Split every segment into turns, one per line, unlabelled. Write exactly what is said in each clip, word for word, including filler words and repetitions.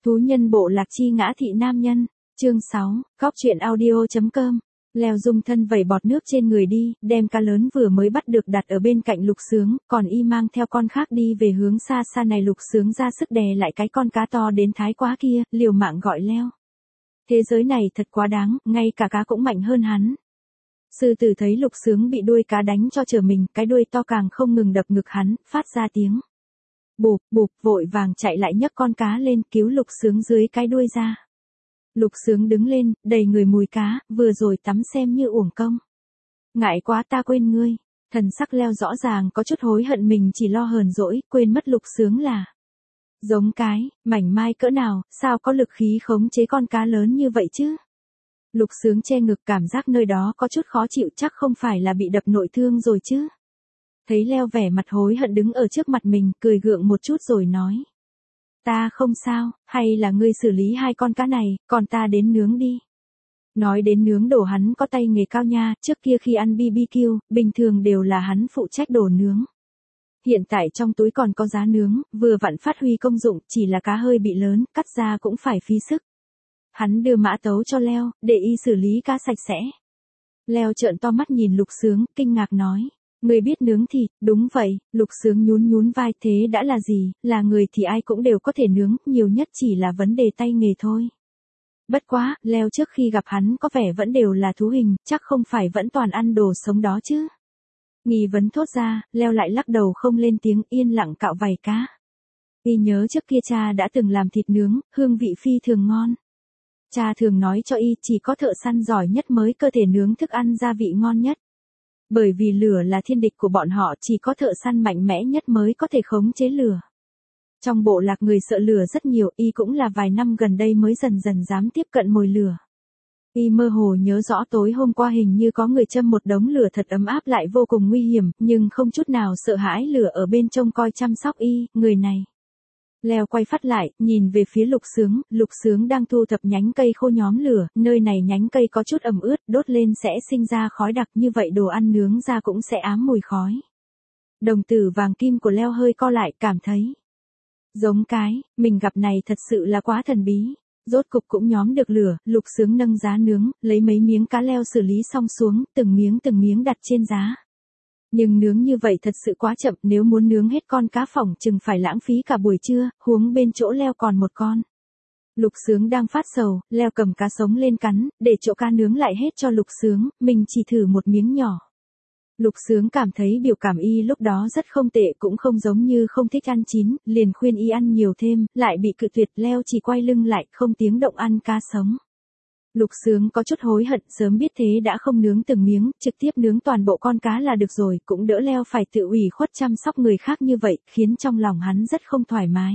Thú nhân bộ lạc chi ngã thị nam nhân, chương sáu, góc truyện audio.com. Leo dung thân vẩy bọt nước trên người đi, đem cá lớn vừa mới bắt được đặt ở bên cạnh Lục Sướng, còn y mang theo con khác đi về hướng xa xa này. Lục Sướng ra sức đè lại cái con cá to đến thái quá kia, liều mạng gọi Leo. Thế giới này thật quá đáng, ngay cả cá cũng mạnh hơn hắn. Sư tử thấy Lục Sướng bị đuôi cá đánh cho trở mình, cái đuôi to càng không ngừng đập ngực hắn, phát ra tiếng bụp bụp, vội vàng chạy lại nhấc con cá lên, cứu Lục Sướng dưới cái đuôi ra. Lục Sướng đứng lên, đầy người mùi cá, vừa rồi tắm xem như uổng công. Ngại quá ta quên ngươi. Thần sắc Leo rõ ràng có chút hối hận mình chỉ lo hờn dỗi, quên mất Lục Sướng là giống cái, mảnh mai cỡ nào, sao có lực khí khống chế con cá lớn như vậy chứ? Lục Sướng che ngực, cảm giác nơi đó có chút khó chịu, chắc không phải là bị đập nội thương rồi chứ. Thấy Leo vẻ mặt hối hận đứng ở trước mặt mình, cười gượng một chút rồi nói. Ta không sao, hay là ngươi xử lý hai con cá này, còn ta đến nướng đi. Nói đến nướng đồ hắn có tay nghề cao nha, trước kia khi ăn bê bê kiu, bình thường đều là hắn phụ trách đồ nướng. Hiện tại trong túi còn có giá nướng, vừa vặn phát huy công dụng, chỉ là cá hơi bị lớn, cắt ra cũng phải phí sức. Hắn đưa mã tấu cho Leo, để y xử lý cá sạch sẽ. Leo trợn to mắt nhìn Lục Sướng, kinh ngạc nói. Người biết nướng thịt, đúng vậy, Lục Sướng nhún nhún vai, thế đã là gì, là người thì ai cũng đều có thể nướng, nhiều nhất chỉ là vấn đề tay nghề thôi. Bất quá, Leo trước khi gặp hắn có vẻ vẫn đều là thú hình, chắc không phải vẫn toàn ăn đồ sống đó chứ. Nghi vấn thốt ra, Leo lại lắc đầu không lên tiếng, yên lặng cạo vảy cá. Y nhớ trước kia cha đã từng làm thịt nướng, hương vị phi thường ngon. Cha thường nói cho y chỉ có thợ săn giỏi nhất mới có thể nướng thức ăn gia vị ngon nhất. Bởi vì lửa là thiên địch của bọn họ, chỉ có thợ săn mạnh mẽ nhất mới có thể khống chế lửa. Trong bộ lạc người sợ lửa rất nhiều, y cũng là vài năm gần đây mới dần dần dám tiếp cận mồi lửa. Y mơ hồ nhớ rõ tối hôm qua hình như có người châm một đống lửa thật ấm áp lại vô cùng nguy hiểm, nhưng không chút nào sợ hãi lửa ở bên trông coi chăm sóc y, người này. Leo quay phát lại, nhìn về phía Lục Sướng, Lục Sướng đang thu thập nhánh cây khô nhóm lửa, nơi này nhánh cây có chút ẩm ướt, đốt lên sẽ sinh ra khói đặc, như vậy đồ ăn nướng ra cũng sẽ ám mùi khói. Đồng tử vàng kim của Leo hơi co lại, cảm thấy giống cái, mình gặp này thật sự là quá thần bí. Rốt cục cũng nhóm được lửa, Lục Sướng nâng giá nướng, lấy mấy miếng cá Leo xử lý xong xuống, từng miếng từng miếng đặt trên giá. Nhưng nướng như vậy thật sự quá chậm, nếu muốn nướng hết con cá phỏng chừng phải lãng phí cả buổi trưa, huống bên chỗ Leo còn một con. Lục Sướng đang phát sầu, Leo cầm cá sống lên cắn, để chỗ cá nướng lại hết cho Lục Sướng, mình chỉ thử một miếng nhỏ. Lục Sướng cảm thấy biểu cảm y lúc đó rất không tệ, cũng không giống như không thích ăn chín, liền khuyên y ăn nhiều thêm, lại bị cự tuyệt. Leo chỉ quay lưng lại, không tiếng động ăn cá sống. Lục Sướng có chút hối hận, sớm biết thế đã không nướng từng miếng, trực tiếp nướng toàn bộ con cá là được rồi, cũng đỡ Leo phải tự ủy khuất chăm sóc người khác như vậy, khiến trong lòng hắn rất không thoải mái.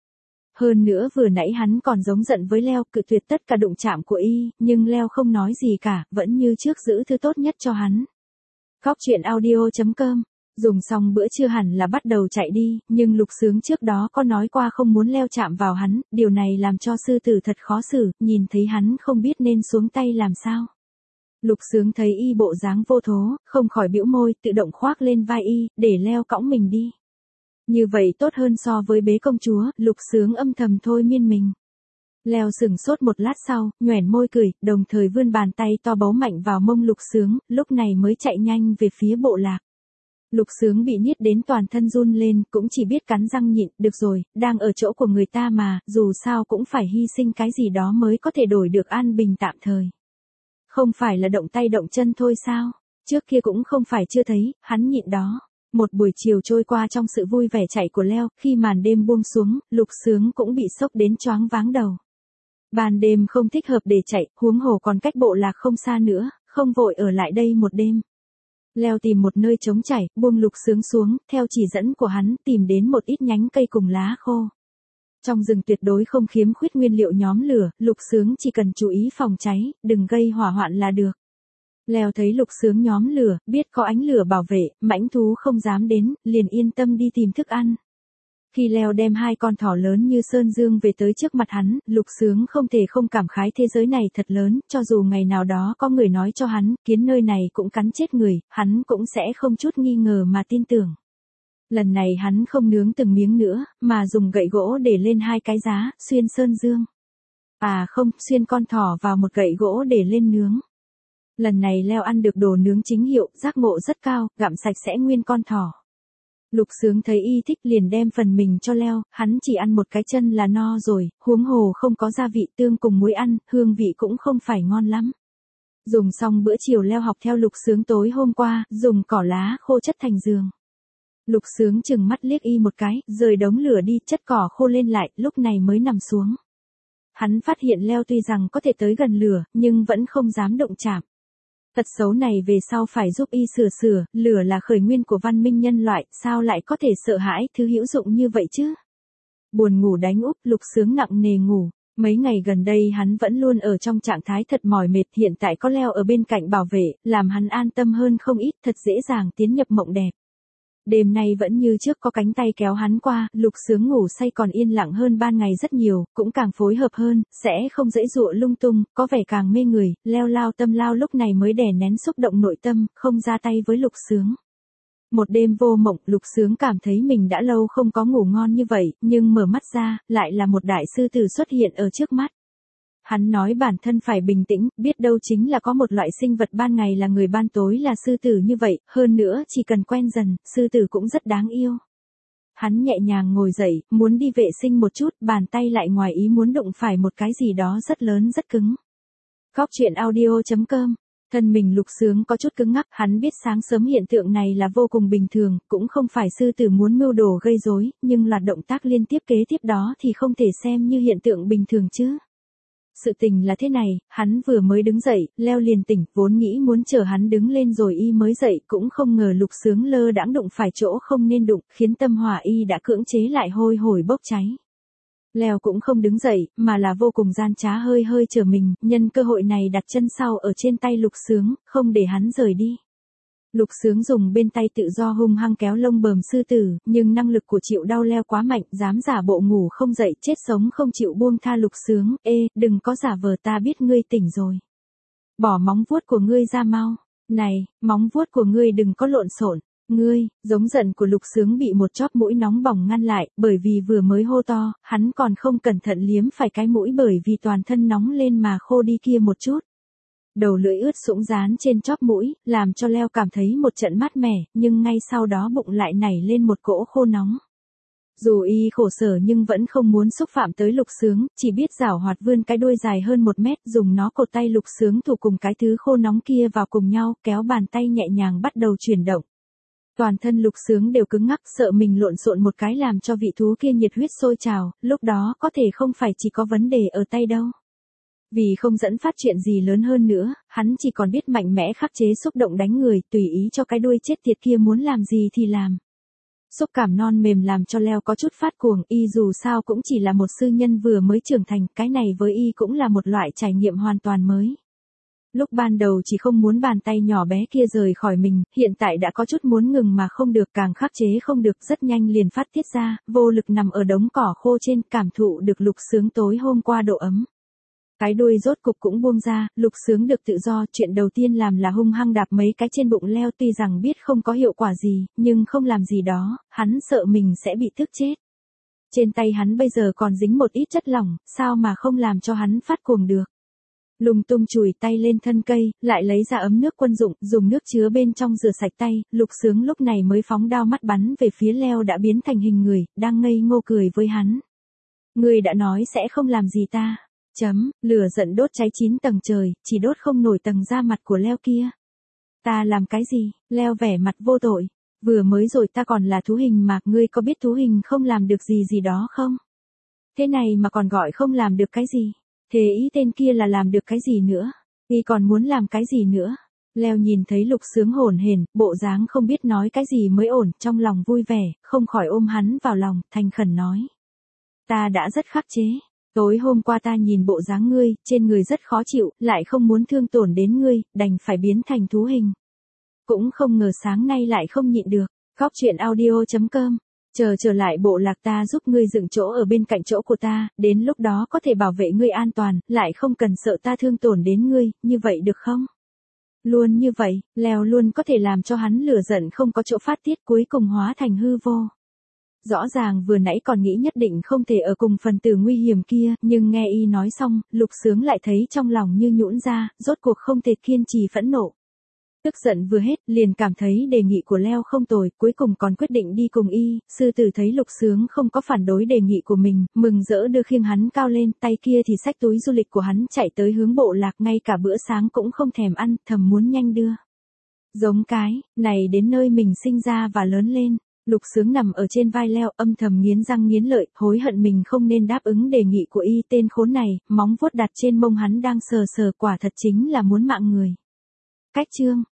Hơn nữa vừa nãy hắn còn giống giận với Leo, cự tuyệt tất cả đụng chạm của y, nhưng Leo không nói gì cả, vẫn như trước giữ thứ tốt nhất cho hắn. Góc truyện audio.com. Dùng xong bữa trưa hẳn là bắt đầu chạy đi, nhưng Lục Sướng trước đó có nói qua không muốn Leo chạm vào hắn, điều này làm cho sư tử thật khó xử, nhìn thấy hắn không biết nên xuống tay làm sao. Lục Sướng thấy y bộ dáng vô thố, không khỏi bĩu môi, tự động khoác lên vai y, để Leo cõng mình đi. Như vậy tốt hơn so với bế công chúa, Lục Sướng âm thầm thôi miên mình. Leo sừng sốt một lát sau, nhoẻn môi cười, đồng thời vươn bàn tay to bấu mạnh vào mông Lục Sướng, lúc này mới chạy nhanh về phía bộ lạc. Lục Sướng bị niết đến toàn thân run lên, cũng chỉ biết cắn răng nhịn, được rồi, đang ở chỗ của người ta mà, dù sao cũng phải hy sinh cái gì đó mới có thể đổi được an bình tạm thời. Không phải là động tay động chân thôi sao, trước kia cũng không phải chưa thấy, hắn nhịn đó. Một buổi chiều trôi qua trong sự vui vẻ chạy của Leo, khi màn đêm buông xuống, Lục Sướng cũng bị sốc đến choáng váng đầu. Ban đêm không thích hợp để chạy, huống hồ còn cách bộ lạc không xa nữa, không vội ở lại đây một đêm. Leo tìm một nơi trống trải, buông Lục Sướng xuống, theo chỉ dẫn của hắn, tìm đến một ít nhánh cây cùng lá khô. Trong rừng tuyệt đối không khiếm khuyết nguyên liệu nhóm lửa, Lục Sướng chỉ cần chú ý phòng cháy, đừng gây hỏa hoạn là được. Leo thấy Lục Sướng nhóm lửa, biết có ánh lửa bảo vệ, mãnh thú không dám đến, liền yên tâm đi tìm thức ăn. Khi Leo đem hai con thỏ lớn như sơn dương về tới trước mặt hắn, Lục Sướng không thể không cảm khái thế giới này thật lớn, cho dù ngày nào đó có người nói cho hắn, kiến nơi này cũng cắn chết người, hắn cũng sẽ không chút nghi ngờ mà tin tưởng. Lần này hắn không nướng từng miếng nữa, mà dùng gậy gỗ để lên hai cái giá, xuyên sơn dương. À không, xuyên con thỏ vào một gậy gỗ để lên nướng. Lần này Leo ăn được đồ nướng chính hiệu, giác ngộ rất cao, gặm sạch sẽ nguyên con thỏ. Lục Sướng thấy y thích liền đem phần mình cho Leo, hắn chỉ ăn một cái chân là no rồi, huống hồ không có gia vị tương cùng muối ăn, hương vị cũng không phải ngon lắm. Dùng xong bữa chiều Leo học theo Lục Sướng tối hôm qua, dùng cỏ lá khô chất thành giường. Lục Sướng chừng mắt liếc y một cái, rời đống lửa đi, chất cỏ khô lên lại, lúc này mới nằm xuống. Hắn phát hiện Leo tuy rằng có thể tới gần lửa, nhưng vẫn không dám động chạm. Tật xấu này về sau phải giúp y sửa sửa, lửa là khởi nguyên của văn minh nhân loại, sao lại có thể sợ hãi thứ hữu dụng như vậy chứ? Buồn ngủ đánh úp, Lục Sướng nặng nề ngủ. Mấy ngày gần đây hắn vẫn luôn ở trong trạng thái thật mỏi mệt, hiện tại có Leo ở bên cạnh bảo vệ, làm hắn an tâm hơn không ít, thật dễ dàng tiến nhập mộng đẹp. Đêm nay vẫn như trước có cánh tay kéo hắn qua, Lục Sướng ngủ say còn yên lặng hơn ban ngày rất nhiều, cũng càng phối hợp hơn, sẽ không dãy dụa lung tung, có vẻ càng mê người. Leo lao tâm lao lúc này mới đè nén xúc động nội tâm, không ra tay với Lục Sướng. Một đêm vô mộng, Lục Sướng cảm thấy mình đã lâu không có ngủ ngon như vậy, nhưng mở mắt ra, lại là một đại sư tử xuất hiện ở trước mắt. Hắn nói bản thân phải bình tĩnh, biết đâu chính là có một loại sinh vật ban ngày là người ban tối là sư tử như vậy, hơn nữa chỉ cần quen dần, sư tử cũng rất đáng yêu. Hắn nhẹ nhàng ngồi dậy, muốn đi vệ sinh một chút, bàn tay lại ngoài ý muốn đụng phải một cái gì đó rất lớn rất cứng. Góc truyện audio chấm com. Thân mình Lục Sướng có chút cứng ngắc, hắn biết sáng sớm hiện tượng này là vô cùng bình thường, cũng không phải sư tử muốn mưu đồ gây rối, nhưng loạt động tác liên tiếp kế tiếp đó thì không thể xem như hiện tượng bình thường chứ. Sự tình là thế này, hắn vừa mới đứng dậy, Leo liền tỉnh, vốn nghĩ muốn chờ hắn đứng lên rồi y mới dậy, cũng không ngờ Lục Sướng lơ đãng đụng phải chỗ không nên đụng, khiến tâm hỏa y đã cưỡng chế lại hôi hổi bốc cháy. Leo cũng không đứng dậy, mà là vô cùng gian trá hơi hơi chờ mình, nhân cơ hội này đặt chân sau ở trên tay Lục Sướng, không để hắn rời đi. Lục Sướng dùng bên tay tự do hung hăng kéo lông bờm sư tử, nhưng năng lực của chịu đau Leo quá mạnh, dám giả bộ ngủ không dậy, chết sống không chịu buông tha Lục Sướng. Ê, đừng có giả vờ, ta biết ngươi tỉnh rồi. Bỏ móng vuốt của ngươi ra mau. Này, móng vuốt của ngươi đừng có lộn xộn. Ngươi, giống giận của Lục Sướng bị một chóp mũi nóng bỏng ngăn lại, bởi vì vừa mới hô to, hắn còn không cẩn thận liếm phải cái mũi bởi vì toàn thân nóng lên mà khô đi kia một chút. Đầu lưỡi ướt sũng dán trên chóp mũi, làm cho Leo cảm thấy một trận mát mẻ, nhưng ngay sau đó bụng lại nảy lên một cỗ khô nóng. Dù y khổ sở nhưng vẫn không muốn xúc phạm tới Lục Sướng, chỉ biết giảo hoạt vươn cái đuôi dài hơn một mét, dùng nó cột tay Lục Sướng thủ cùng cái thứ khô nóng kia vào cùng nhau, kéo bàn tay nhẹ nhàng bắt đầu chuyển động. Toàn thân Lục Sướng đều cứng ngắc, sợ mình lộn xộn một cái làm cho vị thú kia nhiệt huyết sôi trào, lúc đó có thể không phải chỉ có vấn đề ở tay đâu. Vì không dẫn phát chuyện gì lớn hơn nữa, hắn chỉ còn biết mạnh mẽ khắc chế xúc động đánh người, tùy ý cho cái đuôi chết tiệt kia muốn làm gì thì làm. Xúc cảm non mềm làm cho Leo có chút phát cuồng, y dù sao cũng chỉ là một sư nhân vừa mới trưởng thành, cái này với y cũng là một loại trải nghiệm hoàn toàn mới. Lúc ban đầu chỉ không muốn bàn tay nhỏ bé kia rời khỏi mình, hiện tại đã có chút muốn ngừng mà không được, càng khắc chế không được, rất nhanh liền phát tiết ra, vô lực nằm ở đống cỏ khô trên, cảm thụ được Lục Sướng tối hôm qua độ ấm. Cái đuôi rốt cục cũng buông ra, Lục Sướng được tự do, chuyện đầu tiên làm là hung hăng đạp mấy cái trên bụng Leo, tuy rằng biết không có hiệu quả gì, nhưng không làm gì đó, hắn sợ mình sẽ bị tức chết. Trên tay hắn bây giờ còn dính một ít chất lỏng, sao mà không làm cho hắn phát cuồng được. Lùng tung chùi tay lên thân cây, lại lấy ra ấm nước quân dụng, dùng nước chứa bên trong rửa sạch tay, Lục Sướng lúc này mới phóng đao mắt bắn về phía Leo đã biến thành hình người, đang ngây ngô cười với hắn. Ngươi đã nói sẽ không làm gì ta. Chấm, lửa giận đốt cháy chín tầng trời, chỉ đốt không nổi tầng da mặt của Leo kia. Ta làm cái gì? Leo vẻ mặt vô tội. Vừa mới rồi ta còn là thú hình mà, ngươi có biết thú hình không làm được gì gì đó không? Thế này mà còn gọi không làm được cái gì? Thế ý tên kia là làm được cái gì nữa? Y còn muốn làm cái gì nữa? Leo nhìn thấy Lục Sướng hổn hển, bộ dáng không biết nói cái gì mới ổn, trong lòng vui vẻ, không khỏi ôm hắn vào lòng, thành khẩn nói. Ta đã rất khắc chế. Tối hôm qua ta nhìn bộ dáng ngươi, trên người rất khó chịu, lại không muốn thương tổn đến ngươi, đành phải biến thành thú hình. Cũng không ngờ sáng nay lại không nhịn được. Góc truyện audio chấm com. Chờ trở lại bộ lạc ta giúp ngươi dựng chỗ ở bên cạnh chỗ của ta, đến lúc đó có thể bảo vệ ngươi an toàn, lại không cần sợ ta thương tổn đến ngươi, như vậy được không? Luôn như vậy, Leo luôn có thể làm cho hắn lửa giận không có chỗ phát tiết cuối cùng hóa thành hư vô. Rõ ràng vừa nãy còn nghĩ nhất định không thể ở cùng phần tử nguy hiểm kia, nhưng nghe y nói xong, Lục Sướng lại thấy trong lòng như nhũn ra, rốt cuộc không thể kiên trì phẫn nộ. Tức giận vừa hết, liền cảm thấy đề nghị của Leo không tồi, cuối cùng còn quyết định đi cùng y, sư tử thấy Lục Sướng không có phản đối đề nghị của mình, mừng rỡ đưa khiêng hắn cao lên, tay kia thì xách túi du lịch của hắn chạy tới hướng bộ lạc, ngay cả bữa sáng cũng không thèm ăn, thầm muốn nhanh đưa. Giống cái, này đến nơi mình sinh ra và lớn lên. Lục Sướng nằm ở trên vai Leo, âm thầm nghiến răng nghiến lợi, hối hận mình không nên đáp ứng đề nghị của y, tên khốn này, móng vuốt đặt trên mông hắn đang sờ sờ, quả thật chính là muốn mạng người. Cách chương